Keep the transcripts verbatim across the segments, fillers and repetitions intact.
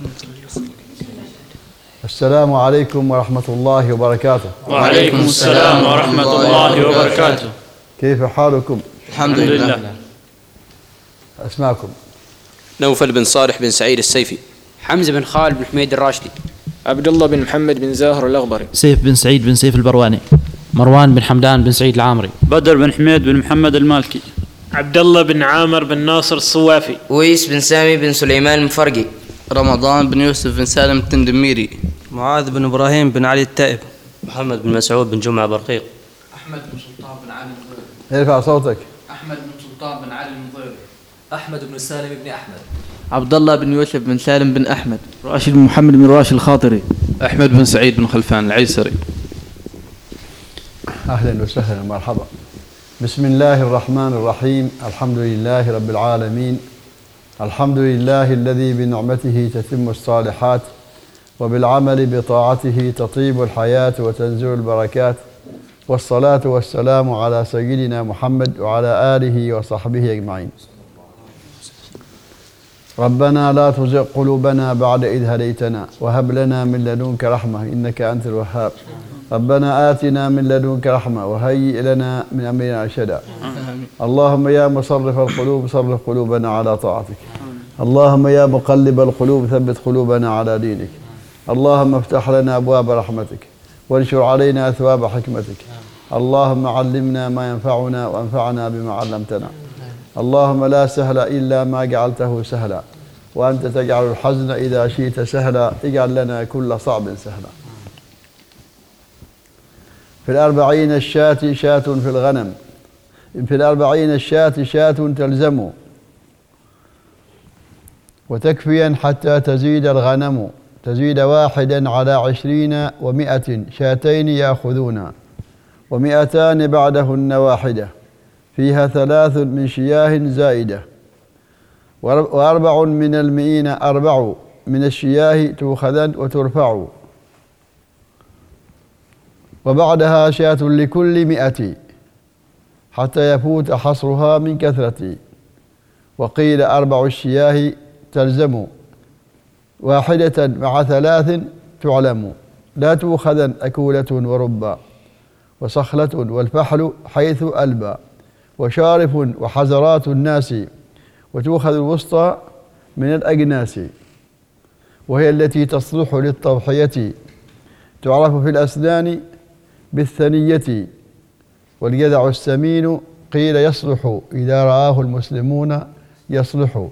السلام عليكم ورحمة الله وبركاته. وعليكم السلام ورحمة الله وبركاته. كيف حالكم؟ الحمد لله. أسماءكم؟ نوفل بن صالح بن سعيد السيفي. حمزة بن خالد بن حميد الراشدي. عبد الله بن محمد بن زاهر الأغبري. سيف بن سعيد بن سيف البرواني. مروان بن حمدان بن سعيد العامري. بدر بن حميد بن محمد المالكي. عبد الله بن عامر بن ناصر الصوافي. ويس بن سامي بن سليمان المفرقي. رمضان بن يوسف بن سالم التندميري. معاذ بن إبراهيم بن علي التائب. محمد بن مسعود بن جمعة برقيق. أحمد بن سلطان بن علي المضيري. ارفع صوتك. أحمد بن سلطان بن علي المضيري. أحمد بن سالم بن أحمد. عبد الله بن يوسف بن سالم بن أحمد. راشد بن محمد بن راشد الخاطري. أحمد بن سعيد بن خلفان العيسري. أهلا وسهلا مرحبا. بسم الله الرحمن الرحيم. الحمد لله رب العالمين. الحمد لله الذي بنعمته تتم الصالحات وبالعمل بطاعته تطيب الحياة وتنزل البركات، والصلاة والسلام على سيدنا محمد وعلى آله وصحبه أجمعين. ربنا لا تزغ قلوبنا بعد إذ هديتنا وهب لنا من لدنك رحمة إنك أنت الوهاب. ربنا آتنا من لدنك رحمة وهيئ لنا من أمرنا رشدا. اللهم يا مصرف القلوب صرف قلوبنا على طاعتك. اللهم يا مقلب القلوب ثبت قلوبنا على دينك. اللهم افتح لنا أبواب رحمتك وانشر علينا أثواب حكمتك. اللهم علمنا ما ينفعنا وانفعنا بما علمتنا. اللهم لا سهل إلا ما جعلته سهلا، وأنت تجعل الحزن إذا شئت سهلا. اجعل لنا كل صعب سهلا. في الأربعين الشاة شاة في الغنم. في الأربعين الشاة شاة تلزم وتكفيا حتى تزيد الغنم. تزيد واحدا على عشرين ومائة شاتين يأخذون، ومائتان بعدهن واحدة فيها ثلاث من شياه زائدة، وأربع من المئين أربع من الشياه تؤخذن وترفع، وبعدها شاة لكل مئة حتى يفوت حصرها من كثرة. وقيل أربع الشياه تلزم واحدة مع ثلاث تعلم، لا تؤخذن أكولة وربا وصخلة والفحل حيث ألبى، وشارف وحزرات الناس، وتؤخذ الوسطى من الأجناس، وهي التي تصلح للتضحية، تعرف في الأسنان بالثنية. والجذع السمين قيل يصلح إذا رآه المسلمون يصلح.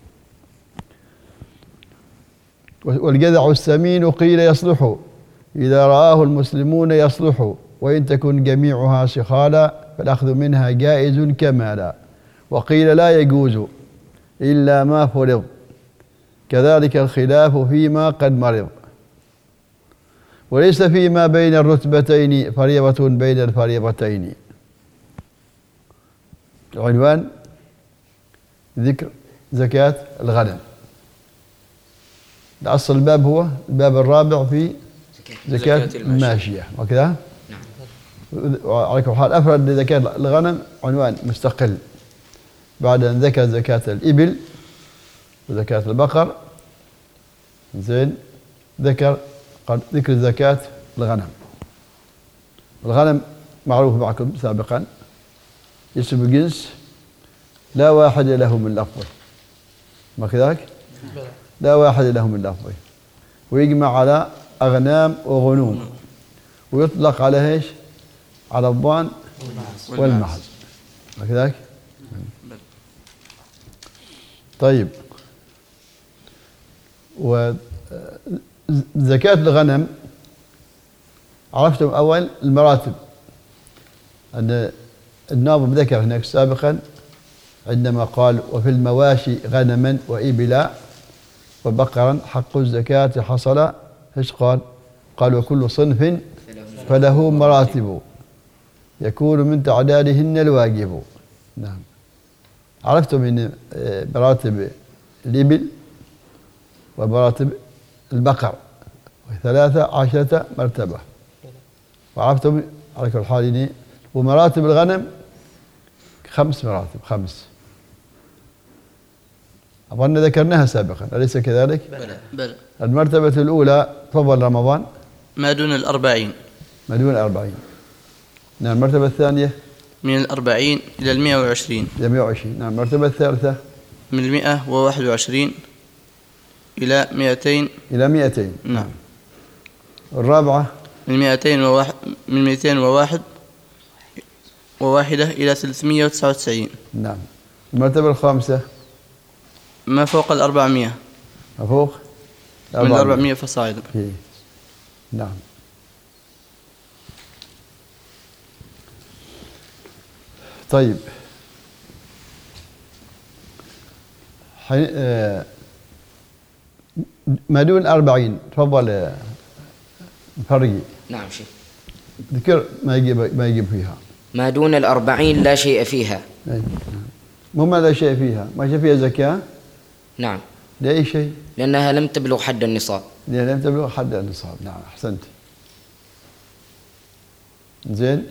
والجذع السمين قيل يصلح إذا رآه المسلمون يصلح، وإن تكن جميعها سخالا فالأخذ منها جائز كمالا. وقيل لا يجوز إلا ما فرض، كذلك الخلاف فيما قد مرض. وليس فيما بين الرتبتين فريضة بين الفريضتين. عنوان ذكر زكاة الغنم. أصل الباب هو الباب الرابع في زكاة الماشية وكذا. وعلى كل حال أفرد لزكاة الغنم عنوان مستقل بعد أن ذكر زكاة الإبل وزكاة البقر. زين ذكر ذكر زكاة الغنم. الغنم معروف معكم سابقا اسم جنس لا واحد له من لفظه، ما كذلك؟ لا واحد له من لفظه، ويجمع على أغنام وغنوم، ويطلق على ايش؟ على الضان والمعز، ما كذلك؟ طيب، وزكاة الغنم عرفتم أول المراتب. أن الناظم ذكر هناك سابقا عندما قال وفي المواشي غنما وإبلا وبقرا حق الزكاة حصل، ايش قال؟ قال وكل صنف فله مراتب يكون من تعدادهن الواجب. نعم، عرفتم من مراتب الإبل ومراتب البقر وثلاثة عشرة مرتبة، وعرفتم على كل حال ومراتب الغنم خمس مراتب، خمس. أظن ذكرناها سابقا أليس كذلك؟ بلى بلى. المرتبة الأولى تفضل رمضان ما دون الأربعين. ما دون الأربعين. نعم. المرتبة الثانية من الأربعين إلى المئة وعشرين. إلى مئة وعشرين. نعم. المرتبة الثالثة من المئة وواحد وعشرين إلى مئتين. إلى مئتين. نعم. الرابعة من مئتين وواحد من مئتين وواحد وواحدة إلى ثلاثمئة وتسعة وتسعين. نعم. المرتبة الخامسة ما فوق الأربعمئة. ما فوق من الأربعمئة فصاعدا. نعم. طيب حي... آه... ما دون أربعين تفضل فرقي. نعم شيخ. ذكر ما يجيب ما يجيب فيها. ما دون الأربعين لا شيء فيها. مو ما لا شيء فيها، ما شيء فيها زكاة. نعم. لأي شيء؟ لأنها لم تبلغ حد النصاب. لأنها لم تبلغ حد النصاب. نعم أحسنت. زين.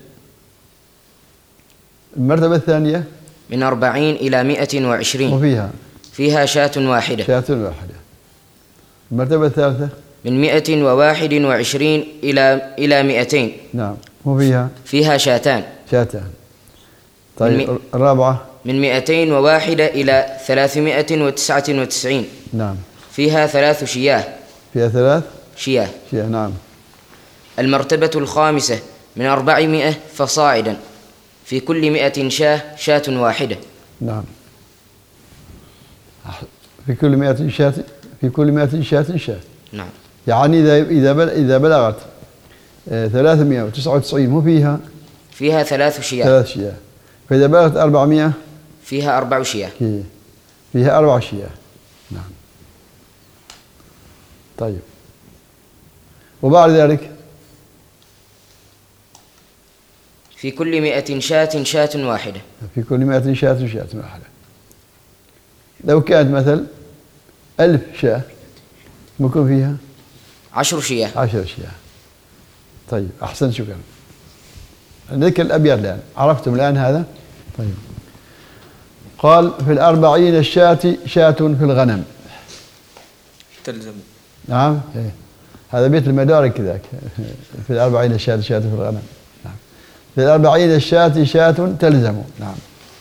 المرتبة الثانية من أربعين إلى مئة وعشرين. وفيها فيها شاة واحدة. شاة واحدة. المرتبة الثالثة من مئة وواحد وعشرين إلى إلى مئتين. نعم. وفيها فيها شاتان. شاتان. طيب الرابعة من مئتين وواحدة إلى ثلاثمائة وتسعة وتسعين. نعم. فيها ثلاث شياه. فيها ثلاث شياه. شياه. نعم. المرتبة الخامسة من أربعمائة فصاعدا، في كل مئة شاة شاة واحدة. نعم. في كل مئة شاة في كل مئة شاة شاة. نعم. يعني إذا إذا إذا بلغت ثلاثمائة وتسعة وتسعين مو فيها فيها ثلاث شياه. ثلاث شياه. فإذا بلغت أربعمائة فيها أربع شياه. فيها أربع شياه. نعم. طيب. وبعد ذلك في كل مئة شاة شاة واحدة. في كل مئة شاة شاة واحدة. لو كانت مثل ألف شاة ممكن فيها عشر شياه. عشر شياه. طيب أحسن. شكرا. نذكر الأبيات الآن. عرفتم الآن هذا؟ طيب. قال في الأربعين الشاة شاة في الغنم تلزم. نعم. إيه. هذا بيت المدارك كذاك. في الأربعين الشاة شاة في الغنم. نعم. في الأربعين الشاة شاة تلزم. نعم.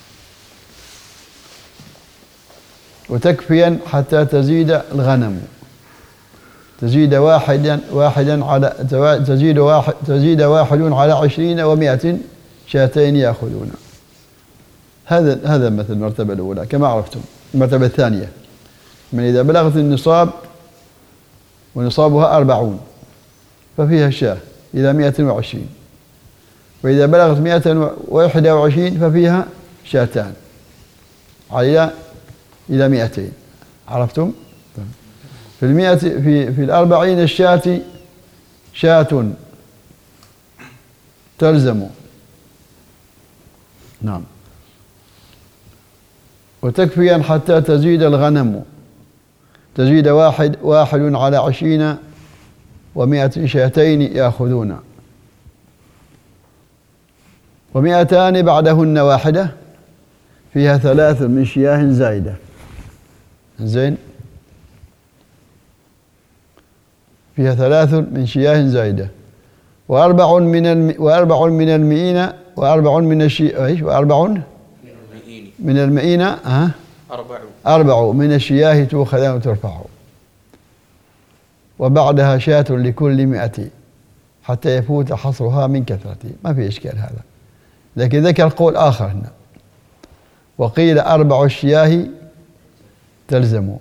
وتكفيا حتى تزيد الغنم. تزيد واحدا واحدا على تزيد واحد تزيد واحد على عشرين ومائة شاتين يأخذون. هذا هذا مثل المرتبة الأولى كما عرفتم. المرتبة الثانية من إذا بلغت النصاب ونصابها أربعون ففيها شاة إلى مائة وعشرين، وإذا بلغت مائة وواحد وعشرين ففيها شاتان على إلى مائتين. عرفتم؟ في المئة في في الأربعين الشاة شاة تلزم. نعم. وتكفيا حتى تزيد الغنم. تزيد واحد واحد على عشرين ومائة شاتين يأخذون، ومائتان بعدهن واحدة فيها ثلاث من شياه زائدة. زين. فيها ثلاث من شياه زائدة، وأربع من الم... وأربع من المئين وأربع من الشي إيش وأربع من المئين ها أربع أربع من الشياه تؤخذان وترفع، وبعدها شاة لكل مئة حتى يفوت حصرها من كثرته. ما في إشكال هذا، لكن ذكر قول آخر هنا وقيل أربع الشياه تلزم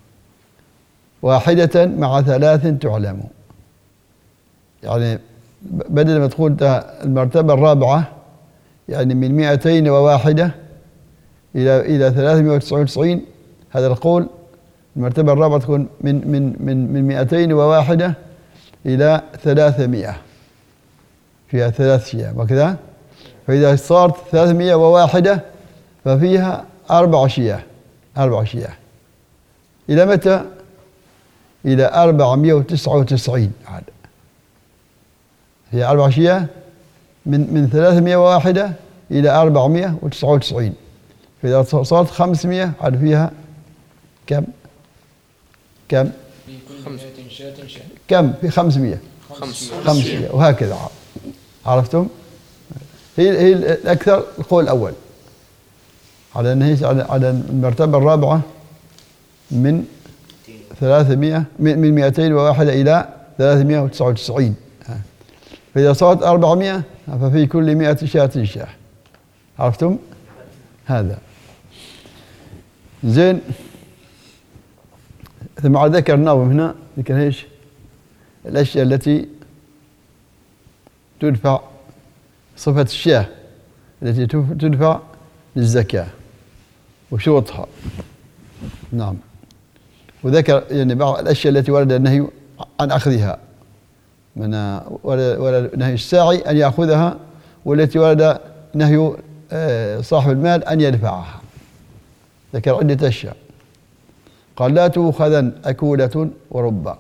واحدة مع ثلاث تعلم. يعني بدل ما تقول المرتبة الرابعة يعني من مئتين وواحدة إلى إلى ثلاثمائة وتسعة وتسعين، هذا القول المرتبة الرابعة تكون من من من من مئتين وواحدة إلى ثلاثمائة، فيها ثلاث شياه وكذا. فإذا صارت ثلاثمائة وواحدة ففيها أربع شياه أربع شياه إلى متى؟ إلى أربعمائة وتسعة وتسعين. عاد هي أربع شياه من من ثلاثمائة وواحدة إلى أربعمائة وتسعة وتسعين. فإذا صارت خمسمائة عاد فيها كم كم في كل مئة شاة شاة كم في خمسمائة خمسمائة وهكذا. عرفتم؟ هي هي الأكثر القول الأول على أن هي على المرتبة الرابعة من ثلاثمائة من مئتين وواحد إلى ثلاثمائة وتسعة وتسعين. فإذا صارت أربعمائة ففي كل مئة شاة شاه. عرفتم؟ هذا زين. ثم ذكر الناظم هنا ذكر ايش؟ الأشياء التي تدفع صفة الشاه التي تدفع للزكاة وشروطها. نعم. وذكر يعني بعض الأشياء التي ورد النهي عن أخذها، من ورد نهي الساعي أن يأخذها، والتي ورد نهي صاحب المال أن يدفعها. ذكر عدة أشياء. قال: لا تؤخذن أكولة وربا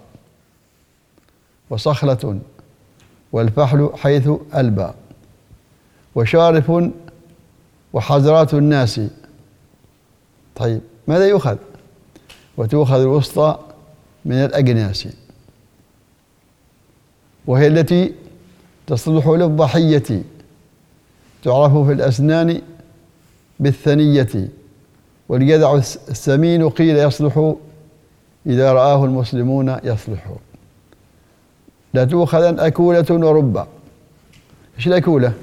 وصخلة والفحل حيث ألبى وشارف وحزرات الناس. طيب ماذا يؤخذ؟ وتؤخذ الوسطى من الأجناس، وهي التي تصلح للضحية، تعرف في الأسنان بالثنية، والجذع السمين قيل يصلح إذا رآه المسلمون يصلح. لا تؤخذن أكولة وربا. إيش الأكولة؟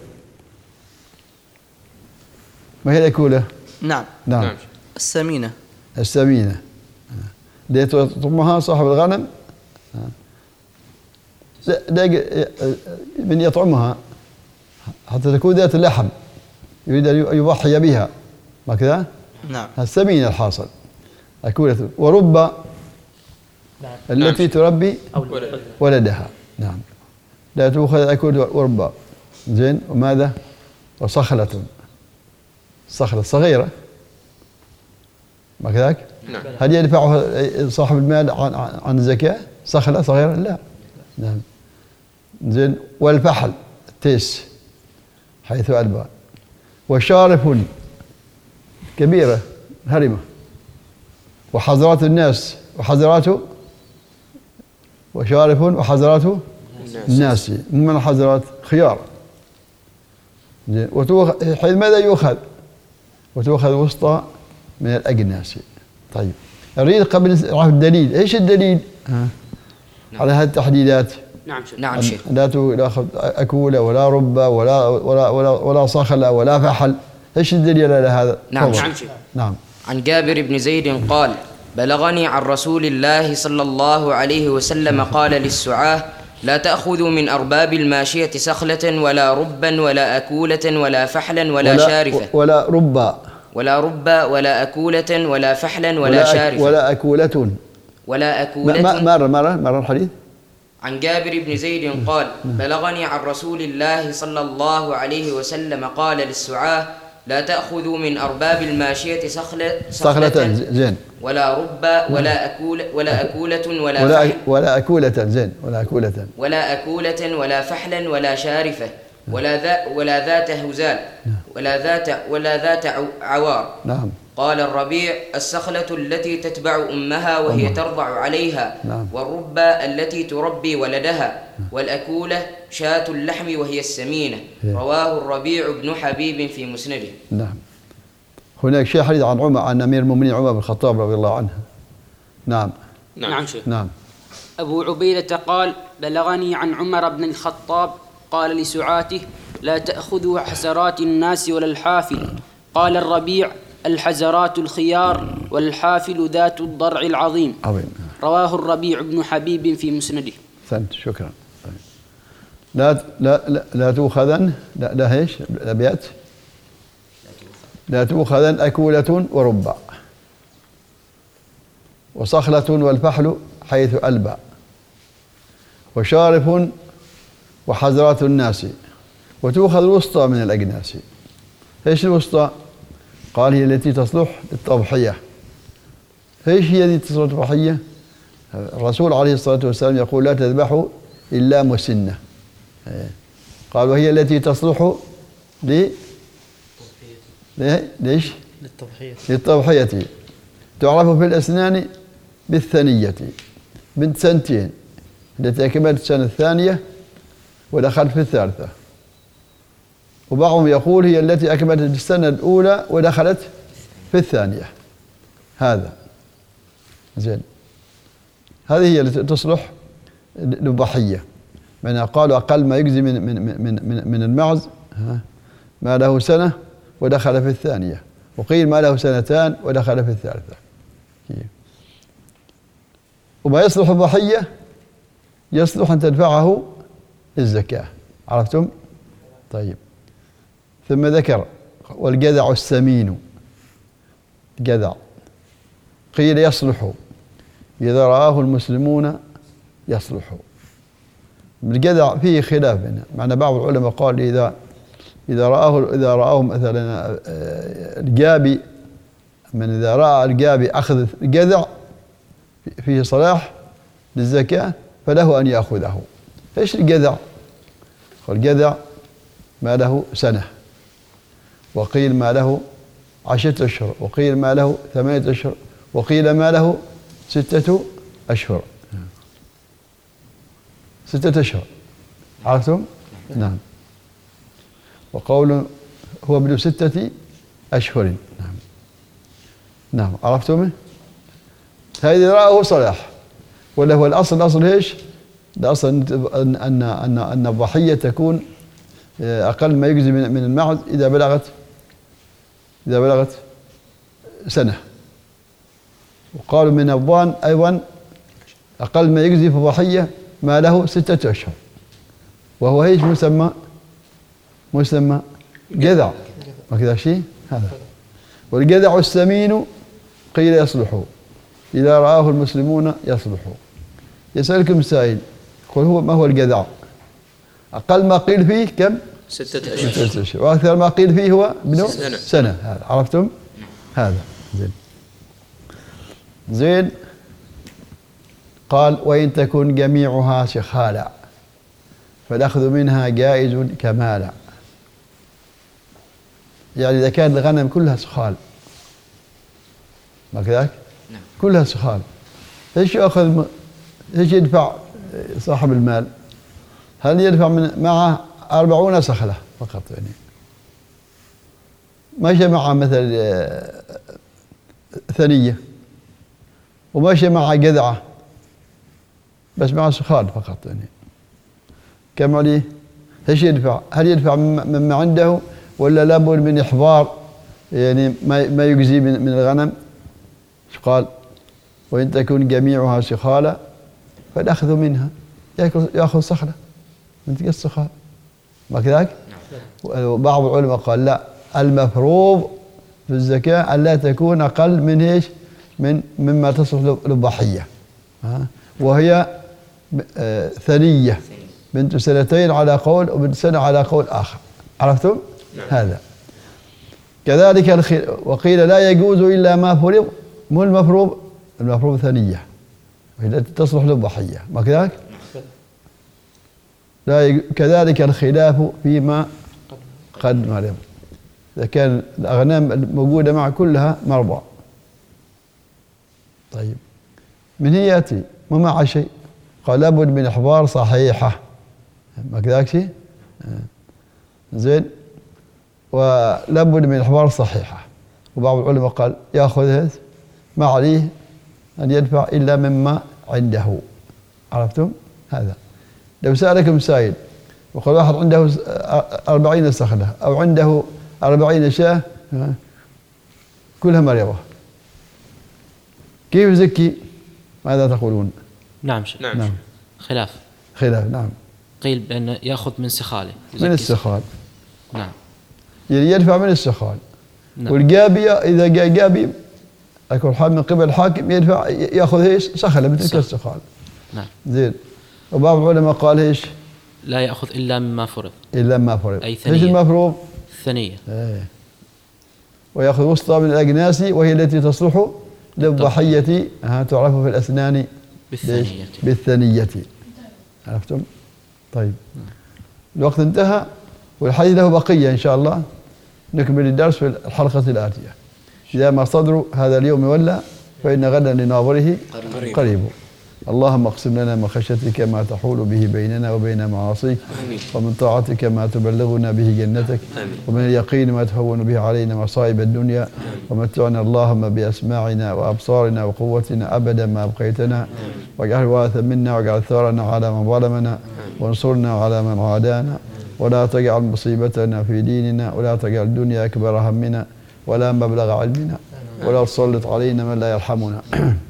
ما هي الأكولة؟ نعم نعم, نعم. السمينة السمينة دي يطعمها صاحب الغنم، من يطعمها حتى تكون ذات اللحم يريد أن يضحي بها، ما كذا؟ نعم. السمينة الحاصل أكولة. وربا نعم. التي نعم. تربي ولدها. نعم. لا تؤخذ أكولة وربا. زين. وماذا؟ وصخلة، صخلة صغيرة، ما كذاك؟ نعم. هل يدفعها صاحب المال عن عن الزكاة؟ صخلة صغيرة؟ لا. نعم. زين. والفحل التيس حيث ألبى. وشارف كبيرة هرمة. وحضرات الناس، وحضرات وشارف وحضرات الناس. من الحضرات؟ خيار. وتؤخذ حيث ماذا يؤخذ؟ وتؤخذ وسطى من الأجناس. طيب أريد قبل نعرف الدليل. إيش الدليل ها. نعم. على هذه التحديدات؟ نعم شيخ. نعم شيخ. لا تأخذ أكولة ولا ربا ولا ولا ولا, ولا صخلة ولا فحل. إيش الدليل على هذا؟ نعم نعم شيخ. نعم. عن جابر بن زيد قال: بلغني عن رسول الله صلى الله عليه وسلم قال للسعاة: لا تأخذوا من أرباب الماشية سخلة ولا ربا ولا أكولة ولا فحلا ولا, ولا شارفة ولا ربا ولا ربا ولا أكولة ولا فحلا ولا, ولا شارفة ولا أكولة ولا أكولة. مرة مرة مرة الحديث. عن جابر بن زيد قال: بلغني عن رسول الله صلى الله عليه وسلم قال للسعاة: لا تأخذوا من أرباب الماشية سخلة سخلة زين ولا ربا ولا أكولة ولا أكولة ولا ولا, فحل ولا أكولة زين ولا أكولة ولا أكولة ولا فحلا ولا شارفة ولا ذا ولا ذات هزال ولا ذات ولا ذات عوار. نعم. قال الربيع: السخلة التي تتبع أمها وهي أمه. ترضع عليها. نعم. والربا التي تربي ولدها. والأكولة شاة اللحم وهي السمينة. رواه الربيع بن حبيب في مسنده. نعم. هناك شيء حديث عن عمر عن أمير المؤمنين عمر بن الخطاب رضي الله عنه. نعم. نعم شيخ. نعم. أبو عبيدة قال: بلغني عن عمر بن الخطاب قال لسعاته: لا تأخذوا حسرات الناس ولا الحافل. قال الربيع: الحزرات الخيار والحافل ذات الضرع العظيم. عظيم. رواه الربيع بن حبيب في مسنده. أحسنت، شكرا. لا لا لا, لا تؤخذن لا لا ايش الابيات؟ لا تؤخذن أكولة وربا وصخلة والفحل حيث ألبى وشارف وحزرات الناس وتؤخذ الوسطى من الأجناس. ايش الوسطى؟ قال: هي التي تصلح للتضحية. ايش هي التي تصلح للتضحية؟ الرسول عليه الصلاة والسلام يقول: لا تذبحوا إلا مسنة. قال: وهي التي تصلح ل ليش؟ للتضحية. للتضحية. تعرف في الأسنان بالثنية بنت سنتين التي أكملت السنة الثانية ودخلت في الثالثة، وبعضهم يقول هي التي أكملت السنة الأولى ودخلت في الثانية. هذا زين. هذه هي التي تصلح للضحية، من قالوا أقل ما يجزي من من من من, من المعز ما له سنة ودخل في الثانية، وقيل ما له سنتان ودخل في الثالثة. وما يصلح الضحية يصلح أن تدفعه الزكاة. عرفتم؟ طيب. ثم ذكر والجذع السمين، جذع قيل يصلح إذا رآه المسلمون يصلح. الجذع فيه خلاف بينه، معنى بعض العلماء قال إذا إذا رآه إذا رآه مثلا الجابي، من إذا رأى الجابي أخذ الجذع فيه صلاح للزكاة فله أن يأخذه. إيش الجذع؟ الجذع ما له سنة، وقيل ما له عشرة أشهر، وقيل ما له ثمانية أشهر، وقيل ما له ستة أشهر. ستة أشهر. عرفتم؟ نعم. وقول هو ابن ستة أشهر. نعم. نعم. عرفتم؟ هذه رأه صلاح، ولا هو الأصل؟ الأصل إيش؟ الأصل أن أن أن أن الضحية تكون أقل ما يجزي من من المعز إذا بلغت إذا بلغت سنة. وقالوا من الضان أيضا أقل ما يجزي في الضحية ما له ستة أشهر، وهو ايش مسمى؟ مسمى جذع، وكذا شيء هذا. والجذع السمين قيل يصلح إذا رآه المسلمون يصلح. يسألكم سائل يقول هو ما هو الجذع؟ أقل ما قيل فيه كم؟ ستة أشهر. ستة أشهر. وأكثر ما قيل فيه هو ابن سنة. سنة. هذا عرفتم؟ هذا زين. زين. قال وإن تكن جميعها شخالا فالأخذ منها جائز كمالا. يعني إذا كان الغنم كلها سخال، ما كذلك؟ نعم. كلها سخال، ايش يأخذ؟ ايش يدفع صاحب المال؟ هل يدفع من معه أربعون سخلة فقط؟ يعني ماشي معه مثل ثنية، وماشي معه جذعة، بس معه سخال فقط. يعني كم عليه؟ ايش يدفع؟ هل يدفع مما عنده ولا لابد من إحضار يعني ما ما يجزي من, من الغنم؟ قال وإن تكون جميعها سخالة فالأخذ منها يأخذ صخلة من تلك السخال، ما كذلك؟ وبعض العلماء قال لا، المفروض في الزكاة أن لا تكون أقل من ايش؟ من مما تصلح للضحية، وهي ثنية بنت سنتين على قول، وبنت سنة على قول آخر. عرفتم؟ نعم. هذا كذلك الخيل. وقيل لا يجوز إلا ما فرض. مو المفروض؟ المفروض ثنية التي تصلح للضحية، ما كذلك؟ لا يج... كذلك الخلاف فيما قد مرض، إذا كان الأغنام الموجودة مع كلها مرضى. طيب من هي يأتي ما مع شيء؟ قال لابد من إحضار صحيحة، ما كذلك شيء؟ زين. ولابد من إحضار صحيحة. وبعض العلماء قال يأخذ ما عليه أن يدفع إلا مما عنده. عرفتم؟ هذا. لو سألكم سائل وقال واحد عنده أربعين سخلة أو عنده أربعين شاة كلها مريضة، كيف يزكي؟ ماذا تقولون؟ نعم شيخ. نعم. نعم. خلاف خلاف. نعم. قيل بأن يأخذ من سخاله، من السخال. نعم. يعني يدفع من السخال. نعم. والجابية إذا جاء جابي يكون حال من قبل الحاكم يدفع يأخذ ايش؟ سخلة مثل السخال. نعم. زين. وبعض العلماء قال ايش؟ لا يأخذ إلا مما فرض. إلا ما فرض. أي ثنية. ايش المفروض؟ ثنية. ايه. ويأخذ وسطى من الأجناس وهي التي تصلح للضحية، ها تعرف في الأسنان بالثنية. بالثنية. عرفتم؟ طيب. الوقت انتهى والحديث له بقية إن شاء الله، نكمل الدرس في الحلقة الآتية إذا ما صدروا هذا اليوم ولا فإن غدا لناظره قريب. اللهم اقسم لنا من خشيتك ما تحول به بيننا وبين معاصيك، ومن طاعتك ما تبلغنا به جنتك، ومن اليقين ما تهون به علينا مصائب الدنيا، ومتعنا اللهم بأسماعنا وأبصارنا وقوتنا أبدا ما أبقيتنا، واجعل الوارث منا، واجعل ثارنا على من ظلمنا، وانصرنا على من عادانا، ولا تجعل مصيبتنا في ديننا، ولا تجعل الدنيا أكبر همنا ولا مبلغ علمنا، ولا تسلط علينا من لا يرحمنا.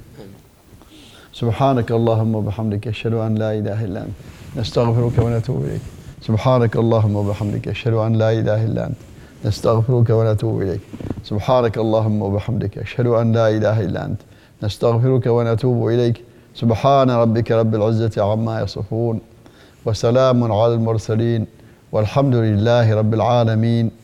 سبحانك اللهم وبحمدك أشهد أن لا إله إلا أنت نستغفرك ونتوب إليك. سبحانك اللهم وبحمدك أشهد أن لا إله إلا أنت نستغفرك ونتوب إليك. سبحانك اللهم وبحمدك أشهد أن لا إله إلا أنت نستغفرك ونتوب إليك. سبحان ربك رب العزة عما يصفون، وسلام على المرسلين، والحمد لله رب العالمين.